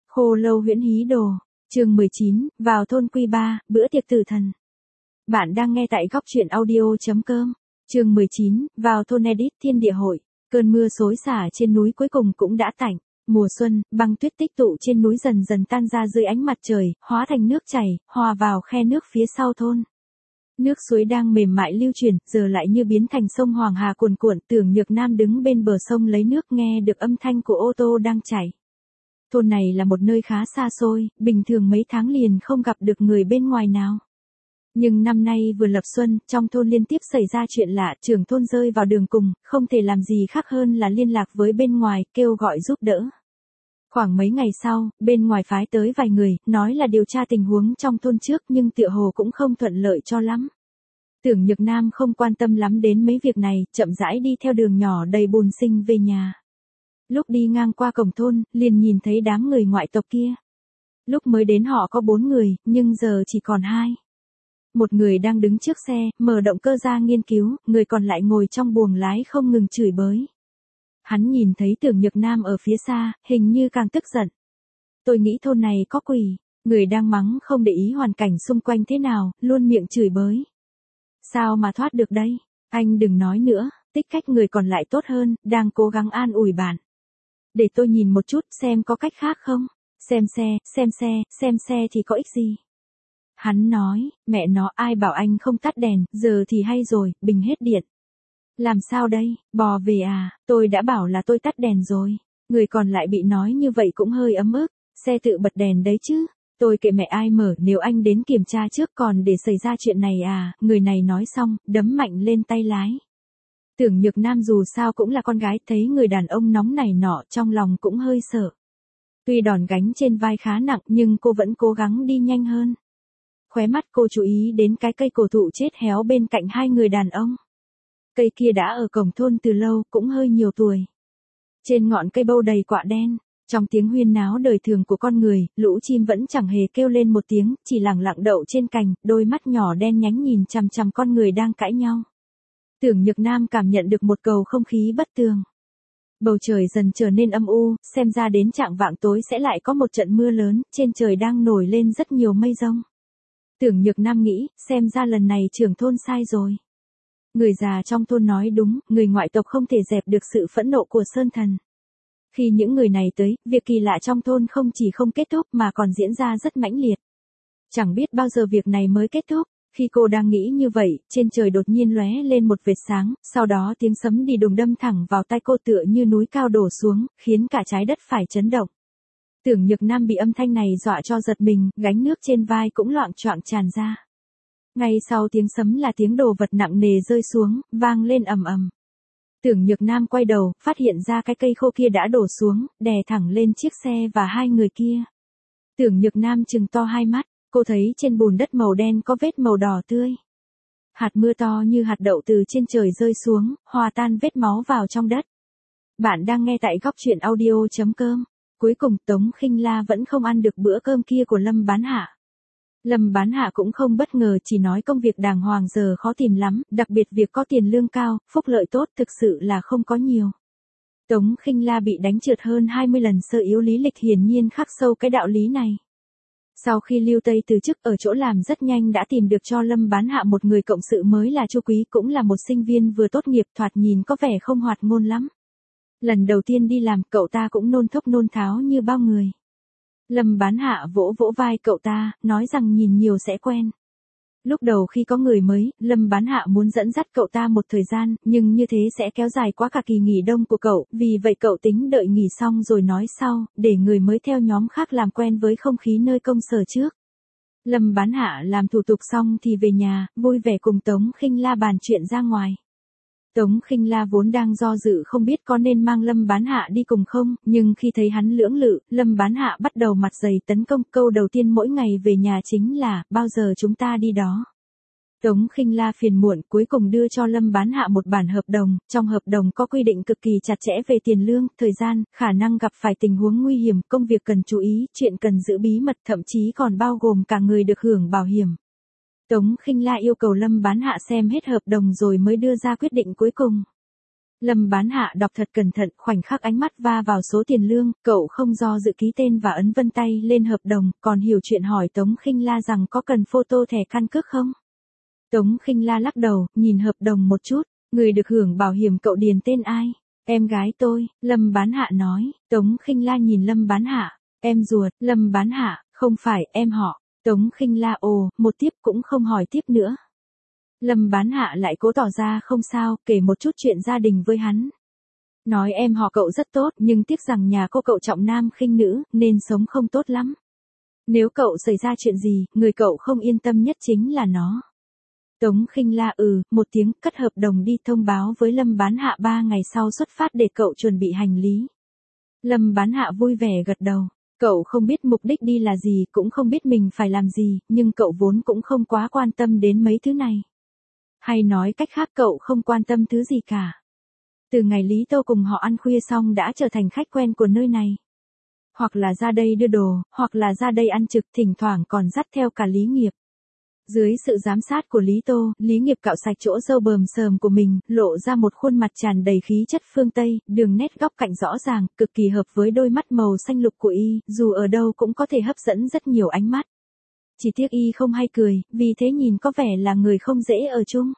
Khô lâu huyễn hí đồ, chương 19, vào thôn Quy Ba, bữa tiệc tử thần. Bạn đang nghe tại góc truyện audio.com, chương 19, vào thôn Edit Thiên Địa Hội. Cơn mưa xối xả trên núi cuối cùng cũng đã tạnh. Mùa xuân, băng tuyết tích tụ trên núi dần dần tan ra dưới ánh mặt trời, hóa thành nước chảy, hòa vào khe nước phía sau thôn. Nước suối đang mềm mại lưu chuyển, giờ lại như biến thành sông Hoàng Hà cuồn cuộn. Tưởng Nhược Nam đứng bên bờ sông lấy nước, nghe được âm thanh của ô tô đang chảy. Thôn này là một nơi khá xa xôi, bình thường mấy tháng liền không gặp được người bên ngoài nào. Nhưng năm nay vừa lập xuân, trong thôn liên tiếp xảy ra chuyện lạ, trưởng thôn rơi vào đường cùng, không thể làm gì khác hơn là liên lạc với bên ngoài, kêu gọi giúp đỡ. Khoảng mấy ngày sau, bên ngoài phái tới vài người, nói là điều tra tình huống trong thôn trước nhưng tựa hồ cũng không thuận lợi cho lắm. Tưởng Nhược Nam không quan tâm lắm đến mấy việc này, chậm rãi đi theo đường nhỏ đầy bùn xinh về nhà. Lúc đi ngang qua cổng thôn, liền nhìn thấy đám người ngoại tộc kia. Lúc mới đến họ có 4 người, nhưng giờ chỉ còn 2. Một người đang đứng trước xe, mở động cơ ra nghiên cứu, người còn lại ngồi trong buồng lái không ngừng chửi bới. Hắn nhìn thấy Tưởng Nhược Nam ở phía xa, hình như càng tức giận. Tôi nghĩ thôn này có quỷ, người đang mắng không để ý hoàn cảnh xung quanh thế nào, luôn miệng chửi bới. Sao mà thoát được đây? Anh đừng nói nữa, tích cách người còn lại tốt hơn, đang cố gắng an ủi bạn. Để tôi nhìn một chút xem có cách khác không? Xem xe thì có ích gì? Hắn nói, mẹ nó ai bảo anh không tắt đèn, giờ thì hay rồi, bình hết điện. Làm sao đây, bò về à, tôi đã bảo là tôi tắt đèn rồi. Người còn lại bị nói như vậy cũng hơi ấm ức, xe tự bật đèn đấy chứ. Tôi kệ mẹ ai mở, nếu anh đến kiểm tra trước còn để xảy ra chuyện này à, người này nói xong, đấm mạnh lên tay lái. Tưởng Nhược Nam dù sao cũng là con gái, thấy người đàn ông nóng này nọ trong lòng cũng hơi sợ. Tuy đòn gánh trên vai khá nặng nhưng cô vẫn cố gắng đi nhanh hơn. Khóe mắt cô chú ý đến cái cây cổ thụ chết héo bên cạnh 2 người đàn ông. Cây kia đã ở cổng thôn từ lâu, cũng hơi nhiều tuổi. Trên ngọn cây bâu đầy quạ đen, trong tiếng huyên náo đời thường của con người, lũ chim vẫn chẳng hề kêu lên một tiếng, chỉ lẳng lặng đậu trên cành, đôi mắt nhỏ đen nhánh nhìn chằm chằm con người đang cãi nhau. Tưởng Nhược Nam cảm nhận được một bầu không khí bất tường. Bầu trời dần trở nên âm u, xem ra đến chạng vạng tối sẽ lại có một trận mưa lớn, trên trời đang nổi lên rất nhiều mây rông. Tưởng Nhược Nam nghĩ, xem ra lần này trưởng thôn sai rồi. Người già trong thôn nói đúng, người ngoại tộc không thể dẹp được sự phẫn nộ của Sơn Thần. Khi những người này tới, việc kỳ lạ trong thôn không chỉ không kết thúc mà còn diễn ra rất mãnh liệt. Chẳng biết bao giờ việc này mới kết thúc. Khi cô đang nghĩ như vậy, trên trời đột nhiên lóe lên một vệt sáng, sau đó tiếng sấm đi đùng đâm thẳng vào tai cô tựa như núi cao đổ xuống, khiến cả trái đất phải chấn động. Tưởng Nhược Nam bị âm thanh này dọa cho giật mình, gánh nước trên vai cũng loạng choạng tràn ra. Ngay sau tiếng sấm là tiếng đồ vật nặng nề rơi xuống, vang lên ầm ầm. Tưởng Nhược Nam quay đầu, phát hiện ra cái cây khô kia đã đổ xuống, đè thẳng lên chiếc xe và 2 người kia. Tưởng Nhược Nam trừng to hai mắt. Cô thấy trên bùn đất màu đen có vết màu đỏ tươi. Hạt mưa to như hạt đậu từ trên trời rơi xuống, hòa tan vết máu vào trong đất. Bạn đang nghe tại góc truyện audio.com. Cuối cùng Tống Khinh La vẫn không ăn được bữa cơm kia của Lâm Bán Hạ. Lâm Bán Hạ cũng không bất ngờ, chỉ nói công việc đàng hoàng giờ khó tìm lắm, đặc biệt việc có tiền lương cao, phúc lợi tốt thực sự là không có nhiều. Tống Khinh La bị đánh trượt hơn 20 lần sơ yếu lý lịch hiển nhiên khắc sâu cái đạo lý này. Sau khi Lưu Tây từ chức ở chỗ làm rất nhanh đã tìm được cho Lâm Bán Hạ một người cộng sự mới là Chu Quý, cũng là một sinh viên vừa tốt nghiệp, thoạt nhìn có vẻ không hoạt ngôn lắm. Lần đầu tiên đi làm, cậu ta cũng nôn thốc nôn tháo như bao người. Lâm Bán Hạ vỗ vỗ vai cậu ta, nói rằng nhìn nhiều sẽ quen. Lúc đầu khi có người mới, Lâm Bán Hạ muốn dẫn dắt cậu ta một thời gian, nhưng như thế sẽ kéo dài quá cả kỳ nghỉ đông của cậu, vì vậy cậu tính đợi nghỉ xong rồi nói sau, để người mới theo nhóm khác làm quen với không khí nơi công sở trước. Lâm Bán Hạ làm thủ tục xong thì về nhà, vui vẻ cùng Tống Khinh La bàn chuyện ra ngoài. Tống Khinh La vốn đang do dự không biết có nên mang Lâm Bán Hạ đi cùng không, nhưng khi thấy hắn lưỡng lự, Lâm Bán Hạ bắt đầu mặt dày tấn công. Câu đầu tiên mỗi ngày về nhà chính là, bao giờ chúng ta đi đó. Tống Khinh La phiền muộn, cuối cùng đưa cho Lâm Bán Hạ một bản hợp đồng, trong hợp đồng có quy định cực kỳ chặt chẽ về tiền lương, thời gian, khả năng gặp phải tình huống nguy hiểm, công việc cần chú ý, chuyện cần giữ bí mật, thậm chí còn bao gồm cả người được hưởng bảo hiểm. Tống Khinh La yêu cầu Lâm Bán Hạ xem hết hợp đồng rồi mới đưa ra quyết định cuối cùng. Lâm Bán Hạ đọc thật cẩn thận, khoảnh khắc ánh mắt va vào số tiền lương, cậu không do dự ký tên và ấn vân tay lên hợp đồng, còn hiểu chuyện hỏi Tống Khinh La rằng có cần photo thẻ căn cước không? Tống Khinh La lắc đầu, nhìn hợp đồng một chút, người được hưởng bảo hiểm cậu điền tên ai? Em gái tôi, Lâm Bán Hạ nói. Tống Khinh La nhìn Lâm Bán Hạ, em ruột, Lâm Bán Hạ, không phải, em họ. Tống Khinh La ồ, một tiếp cũng không hỏi tiếp nữa. Lâm Bán Hạ lại cố tỏ ra không sao, kể một chút chuyện gia đình với hắn. Nói em họ cậu rất tốt, nhưng tiếc rằng nhà cô cậu trọng nam khinh nữ, nên sống không tốt lắm. Nếu cậu xảy ra chuyện gì, người cậu không yên tâm nhất chính là nó. Tống Khinh La một tiếng, cất hợp đồng đi thông báo với Lâm Bán Hạ 3 ngày sau xuất phát để cậu chuẩn bị hành lý. Lâm Bán Hạ vui vẻ gật đầu. Cậu không biết mục đích đi là gì, cũng không biết mình phải làm gì, nhưng cậu vốn cũng không quá quan tâm đến mấy thứ này. Hay nói cách khác cậu không quan tâm thứ gì cả. Từ ngày Lý Tô cùng họ ăn khuya xong đã trở thành khách quen của nơi này. Hoặc là ra đây đưa đồ, hoặc là ra đây ăn trực, thỉnh thoảng còn dắt theo cả Lý Nghiệp. Dưới sự giám sát của Lý Tô, Lý Nghiệp cạo sạch chỗ râu bờm sờm của mình, lộ ra một khuôn mặt tràn đầy khí chất phương Tây, đường nét góc cạnh rõ ràng, cực kỳ hợp với đôi mắt màu xanh lục của y, dù ở đâu cũng có thể hấp dẫn rất nhiều ánh mắt. Chỉ tiếc y không hay cười, vì thế nhìn có vẻ là người không dễ ở chung.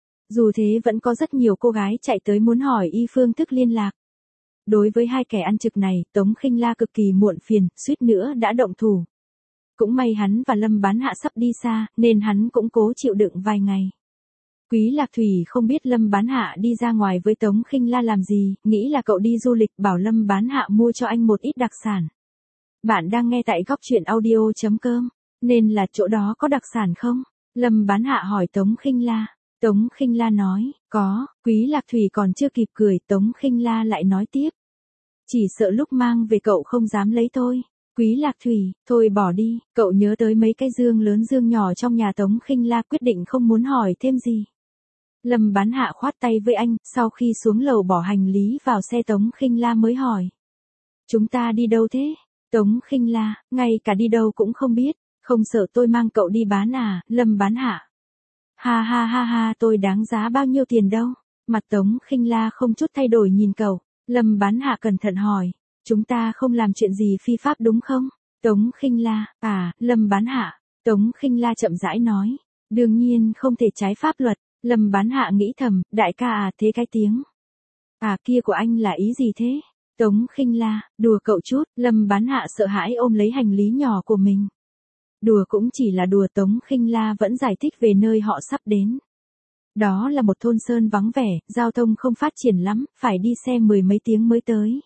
Dù thế vẫn có rất nhiều cô gái chạy tới muốn hỏi y phương thức liên lạc. Đối với hai kẻ ăn trực này, Tống Khinh La cực kỳ muộn phiền, suýt nữa đã động thủ. Cũng may hắn và Lâm Bán Hạ sắp đi xa, nên hắn cũng cố chịu đựng vài ngày. Quý Lạc Thủy không biết Lâm Bán Hạ đi ra ngoài với Tống Khinh La làm gì, nghĩ là cậu đi du lịch, bảo Lâm Bán Hạ mua cho anh một ít đặc sản. Bạn đang nghe tại góc truyện audio.com, nên là chỗ đó có đặc sản không? Lâm Bán Hạ hỏi Tống Khinh La. Tống Khinh La nói, có. Quý Lạc Thủy còn chưa kịp cười, Tống Khinh La lại nói tiếp. Chỉ sợ lúc mang về cậu không dám lấy thôi. Quý Lạc Thủy, thôi bỏ đi, cậu nhớ tới mấy cái dương lớn dương nhỏ trong nhà. Tống Khinh La quyết định không muốn hỏi thêm gì. Lâm Bán Hạ khoát tay với anh, sau khi xuống lầu bỏ hành lý vào xe Tống Khinh La mới hỏi. Chúng ta đi đâu thế? Tống Khinh La, ngay cả đi đâu cũng không biết, không sợ tôi mang cậu đi bán à? Lâm Bán Hạ. Ha ha ha ha, tôi đáng giá bao nhiêu tiền đâu? Mặt Tống Khinh La không chút thay đổi nhìn cậu. Lâm Bán Hạ cẩn thận hỏi. Chúng ta không làm chuyện gì phi pháp đúng không? Tống Khinh La, Lâm Bán Hạ. Tống Khinh La chậm rãi nói. Đương nhiên không thể trái pháp luật. Lâm Bán Hạ nghĩ thầm, đại ca thế cái tiếng. Kia của anh là ý gì thế? Tống Khinh La, đùa cậu chút. Lâm Bán Hạ sợ hãi ôm lấy hành lý nhỏ của mình. Đùa cũng chỉ là đùa. Tống Khinh La vẫn giải thích về nơi họ sắp đến. Đó là một thôn sơn vắng vẻ, giao thông không phát triển lắm, phải đi xe 10 mấy tiếng mới tới.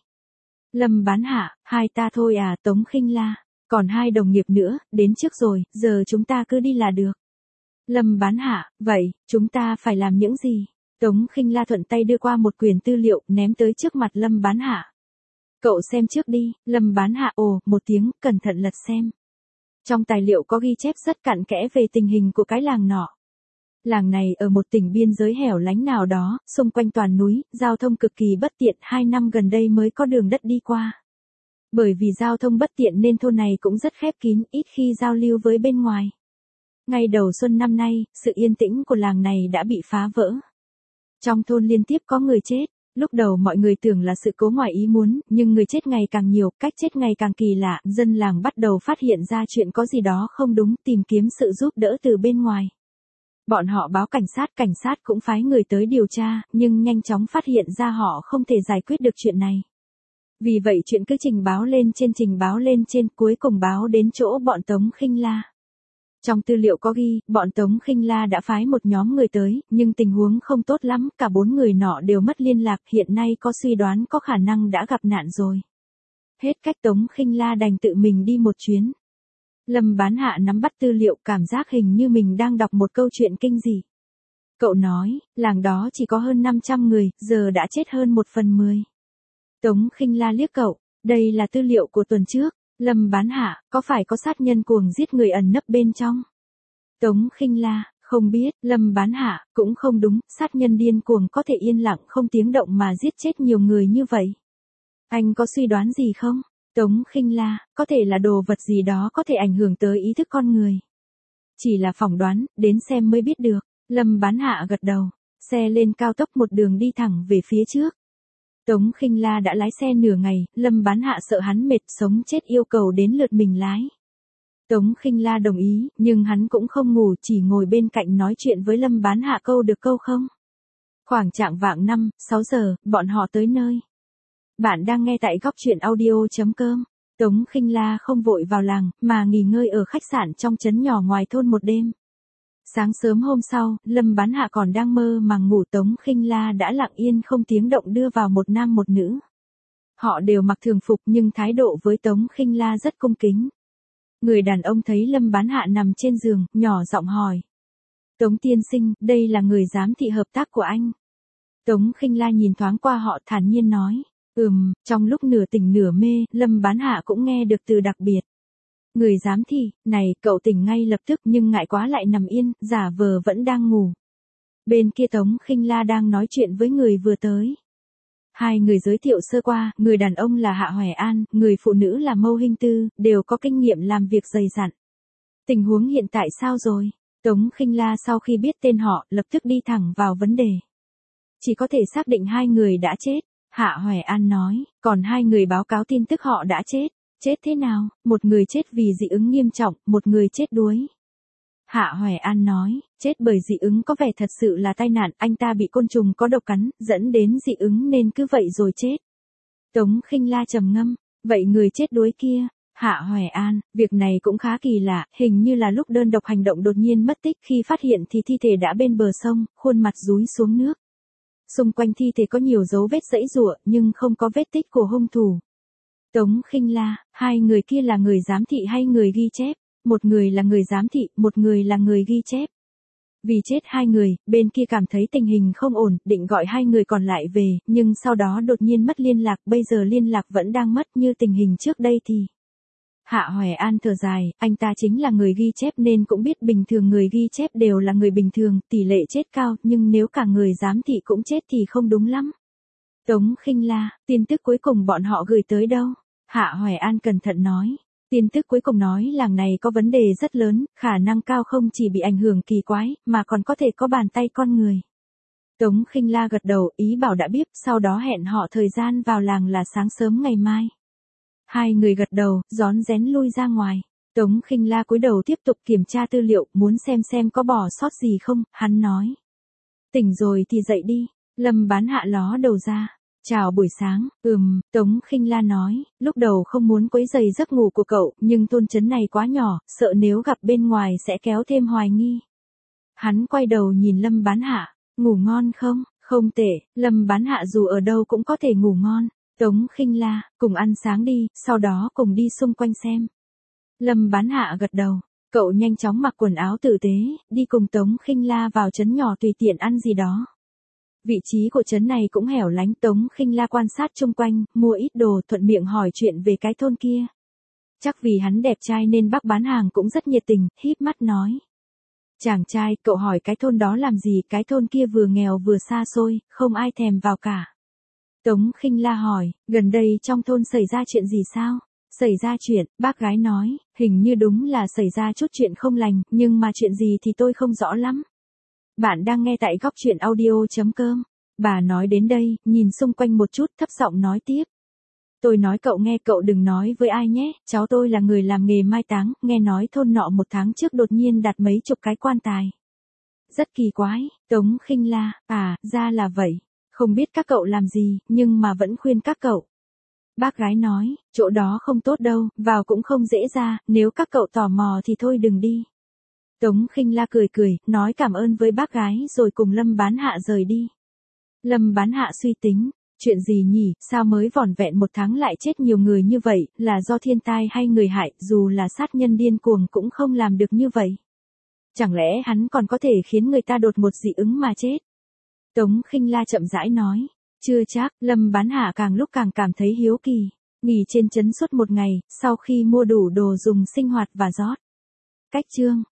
Lâm Bán Hạ, hai ta thôi à? Tống Khinh La, còn hai đồng nghiệp nữa, đến trước rồi, giờ chúng ta cứ đi là được. Lâm Bán Hạ, vậy, chúng ta phải làm những gì? Tống Khinh La thuận tay đưa qua một quyển tư liệu, ném tới trước mặt Lâm Bán Hạ. Cậu xem trước đi. Lâm Bán Hạ một tiếng, cẩn thận lật xem. Trong tài liệu có ghi chép rất cặn kẽ về tình hình của cái làng nọ. Làng này ở một tỉnh biên giới hẻo lánh nào đó, xung quanh toàn núi, giao thông cực kỳ bất tiện, 2 năm gần đây mới có đường đất đi qua. Bởi vì giao thông bất tiện nên thôn này cũng rất khép kín, ít khi giao lưu với bên ngoài. Ngay đầu xuân năm nay, sự yên tĩnh của làng này đã bị phá vỡ. Trong thôn liên tiếp có người chết. Lúc đầu mọi người tưởng là sự cố ngoài ý muốn, nhưng người chết ngày càng nhiều, cách chết ngày càng kỳ lạ, dân làng bắt đầu phát hiện ra chuyện có gì đó không đúng, tìm kiếm sự giúp đỡ từ bên ngoài. Bọn họ báo cảnh sát cũng phái người tới điều tra, nhưng nhanh chóng phát hiện ra họ không thể giải quyết được chuyện này. Vì vậy chuyện cứ trình báo lên trên, cuối cùng báo đến chỗ bọn Tống Khinh La. Trong tư liệu có ghi, bọn Tống Khinh La đã phái một nhóm người tới, nhưng tình huống không tốt lắm, cả 4 người nọ đều mất liên lạc, hiện nay có suy đoán có khả năng đã gặp nạn rồi. Hết cách, Tống Khinh La đành tự mình đi một chuyến. Lâm Bán Hạ nắm bắt tư liệu, cảm giác hình như mình đang đọc một câu chuyện kinh dị. Cậu nói, làng đó chỉ có hơn 500 người, giờ đã chết hơn 1/10. Tống Khinh La liếc cậu, đây là tư liệu của tuần trước. Lâm Bán Hạ, có phải có sát nhân cuồng giết người ẩn nấp bên trong? Tống Khinh La, không biết. Lâm Bán Hạ, cũng không đúng, sát nhân điên cuồng có thể yên lặng không tiếng động mà giết chết nhiều người như vậy. Anh có suy đoán gì không? Tống Khinh La, có thể là đồ vật gì đó có thể ảnh hưởng tới ý thức con người. Chỉ là phỏng đoán, đến xem mới biết được. Lâm Bán Hạ gật đầu. Xe lên cao tốc một đường đi thẳng về phía trước. Tống Khinh La đã lái xe nửa ngày, Lâm Bán Hạ sợ hắn mệt sống chết yêu cầu đến lượt mình lái. Tống Khinh La đồng ý, nhưng hắn cũng không ngủ, chỉ ngồi bên cạnh nói chuyện với Lâm Bán Hạ câu được câu không. Khoảng chạng vạng 5-6 giờ, bọn họ tới nơi. Bạn đang nghe tại góc truyện audio.com. Tống Khinh La không vội vào làng, mà nghỉ ngơi ở khách sạn trong trấn nhỏ ngoài thôn một đêm. Sáng sớm hôm sau, Lâm Bán Hạ còn đang mơ màng ngủ, Tống Khinh La đã lặng yên không tiếng động đưa vào một nam một nữ. Họ đều mặc thường phục nhưng thái độ với Tống Khinh La rất cung kính. Người đàn ông thấy Lâm Bán Hạ nằm trên giường, nhỏ giọng hỏi. Tống tiên sinh, đây là người giám thị hợp tác của anh. Tống Khinh La nhìn thoáng qua họ thản nhiên nói. Trong lúc nửa tỉnh nửa mê, Lâm Bán Hạ cũng nghe được từ đặc biệt. Người giám thị, này, cậu tỉnh ngay lập tức nhưng ngại quá lại nằm yên, giả vờ vẫn đang ngủ. Bên kia Tống Khinh La đang nói chuyện với người vừa tới. Hai người giới thiệu sơ qua, người đàn ông là Hạ Hoài An, người phụ nữ là Mâu Hinh Tư, đều có kinh nghiệm làm việc dày dặn. Tình huống hiện tại sao rồi? Tống Khinh La sau khi biết tên họ, lập tức đi thẳng vào vấn đề. Chỉ có thể xác định hai người đã chết. Hạ Hoài An nói, còn hai người báo cáo tin tức họ đã chết. Chết thế nào? Một người chết vì dị ứng nghiêm trọng, một người chết đuối. Hạ Hoài An nói, chết bởi dị ứng có vẻ thật sự là tai nạn, anh ta bị côn trùng có độc cắn, dẫn đến dị ứng nên cứ vậy rồi chết. Tống Khinh La trầm ngâm, vậy người chết đuối kia? Hạ Hoài An, việc này cũng khá kỳ lạ, hình như là lúc đơn độc hành động đột nhiên mất tích, khi phát hiện thì thi thể đã bên bờ sông, khuôn mặt dúi xuống nước. Xung quanh thi thể có nhiều dấu vết giãy giụa nhưng không có vết tích của hung thủ. Tống Khinh La, hai người kia là người giám thị hay người ghi chép? Một người là người giám thị, một người là người ghi chép. Vì chết hai người, bên kia cảm thấy tình hình không ổn, định gọi hai người còn lại về, nhưng sau đó đột nhiên mất liên lạc, bây giờ liên lạc vẫn đang mất như tình hình trước đây thì. Hạ Hoài An thở dài, anh ta chính là người ghi chép nên cũng biết bình thường người ghi chép đều là người bình thường, tỷ lệ chết cao, nhưng nếu cả người giám thị cũng chết thì không đúng lắm. Tống Khinh La, tin tức cuối cùng bọn họ gửi tới đâu? Hạ Hoài An cẩn thận nói. Tin tức cuối cùng nói làng này có vấn đề rất lớn, khả năng cao không chỉ bị ảnh hưởng kỳ quái, mà còn có thể có bàn tay con người. Tống Khinh La gật đầu, ý bảo đã biết, sau đó hẹn họ thời gian vào làng là sáng sớm ngày mai. Hai người gật đầu, rón rén lui ra ngoài. Tống Khinh La cúi đầu tiếp tục kiểm tra tư liệu, muốn xem có bỏ sót gì không, hắn nói. Tỉnh rồi thì dậy đi. Lâm Bán Hạ ló đầu ra. Chào buổi sáng, Tống Khinh La nói, lúc đầu không muốn quấy rầy giấc ngủ của cậu, nhưng thôn trấn này quá nhỏ, sợ nếu gặp bên ngoài sẽ kéo thêm hoài nghi. Hắn quay đầu nhìn Lâm Bán Hạ, ngủ ngon không? Không tệ, Lâm Bán Hạ dù ở đâu cũng có thể ngủ ngon. Tống Khinh La, cùng ăn sáng đi, sau đó cùng đi xung quanh xem. Lâm Bán Hạ gật đầu, cậu nhanh chóng mặc quần áo tử tế, đi cùng Tống Khinh La vào trấn nhỏ tùy tiện ăn gì đó. Vị trí của trấn này cũng hẻo lánh, Tống Khinh La quan sát chung quanh, mua ít đồ, thuận miệng hỏi chuyện về cái thôn kia. Chắc vì hắn đẹp trai nên bác bán hàng cũng rất nhiệt tình, híp mắt nói. Chàng trai, cậu hỏi cái thôn đó làm gì, cái thôn kia vừa nghèo vừa xa xôi, không ai thèm vào cả. Tống Khinh La hỏi, gần đây trong thôn xảy ra chuyện gì sao? Xảy ra chuyện, bác gái nói, hình như đúng là xảy ra chút chuyện không lành, nhưng mà chuyện gì thì tôi không rõ lắm. Bạn đang nghe tại góc truyện audio.com. Bà nói đến đây, nhìn xung quanh một chút, thấp giọng nói tiếp. Tôi nói cậu nghe, cậu đừng nói với ai nhé, cháu tôi là người làm nghề mai táng, nghe nói thôn nọ một tháng trước đột nhiên đặt mấy chục cái quan tài. Rất kỳ quái. Tống Khinh La, ra là vậy. Không biết các cậu làm gì, nhưng mà vẫn khuyên các cậu. Bác gái nói, chỗ đó không tốt đâu, vào cũng không dễ ra, nếu các cậu tò mò thì thôi đừng đi. Tống Khinh La cười cười, nói cảm ơn với bác gái rồi cùng Lâm Bán Hạ rời đi. Lâm Bán Hạ suy tính, chuyện gì nhỉ, sao mới vỏn vẹn một tháng lại chết nhiều người như vậy, là do thiên tai hay người hại, dù là sát nhân điên cuồng cũng không làm được như vậy. Chẳng lẽ hắn còn có thể khiến người ta đột một dị ứng mà chết? Tống Khinh La chậm rãi nói, chưa chắc. Lâm Bán Hạ càng lúc càng cảm thấy hiếu kỳ. Nghỉ trên trấn suốt một ngày, sau khi mua đủ đồ dùng sinh hoạt và rót cách chương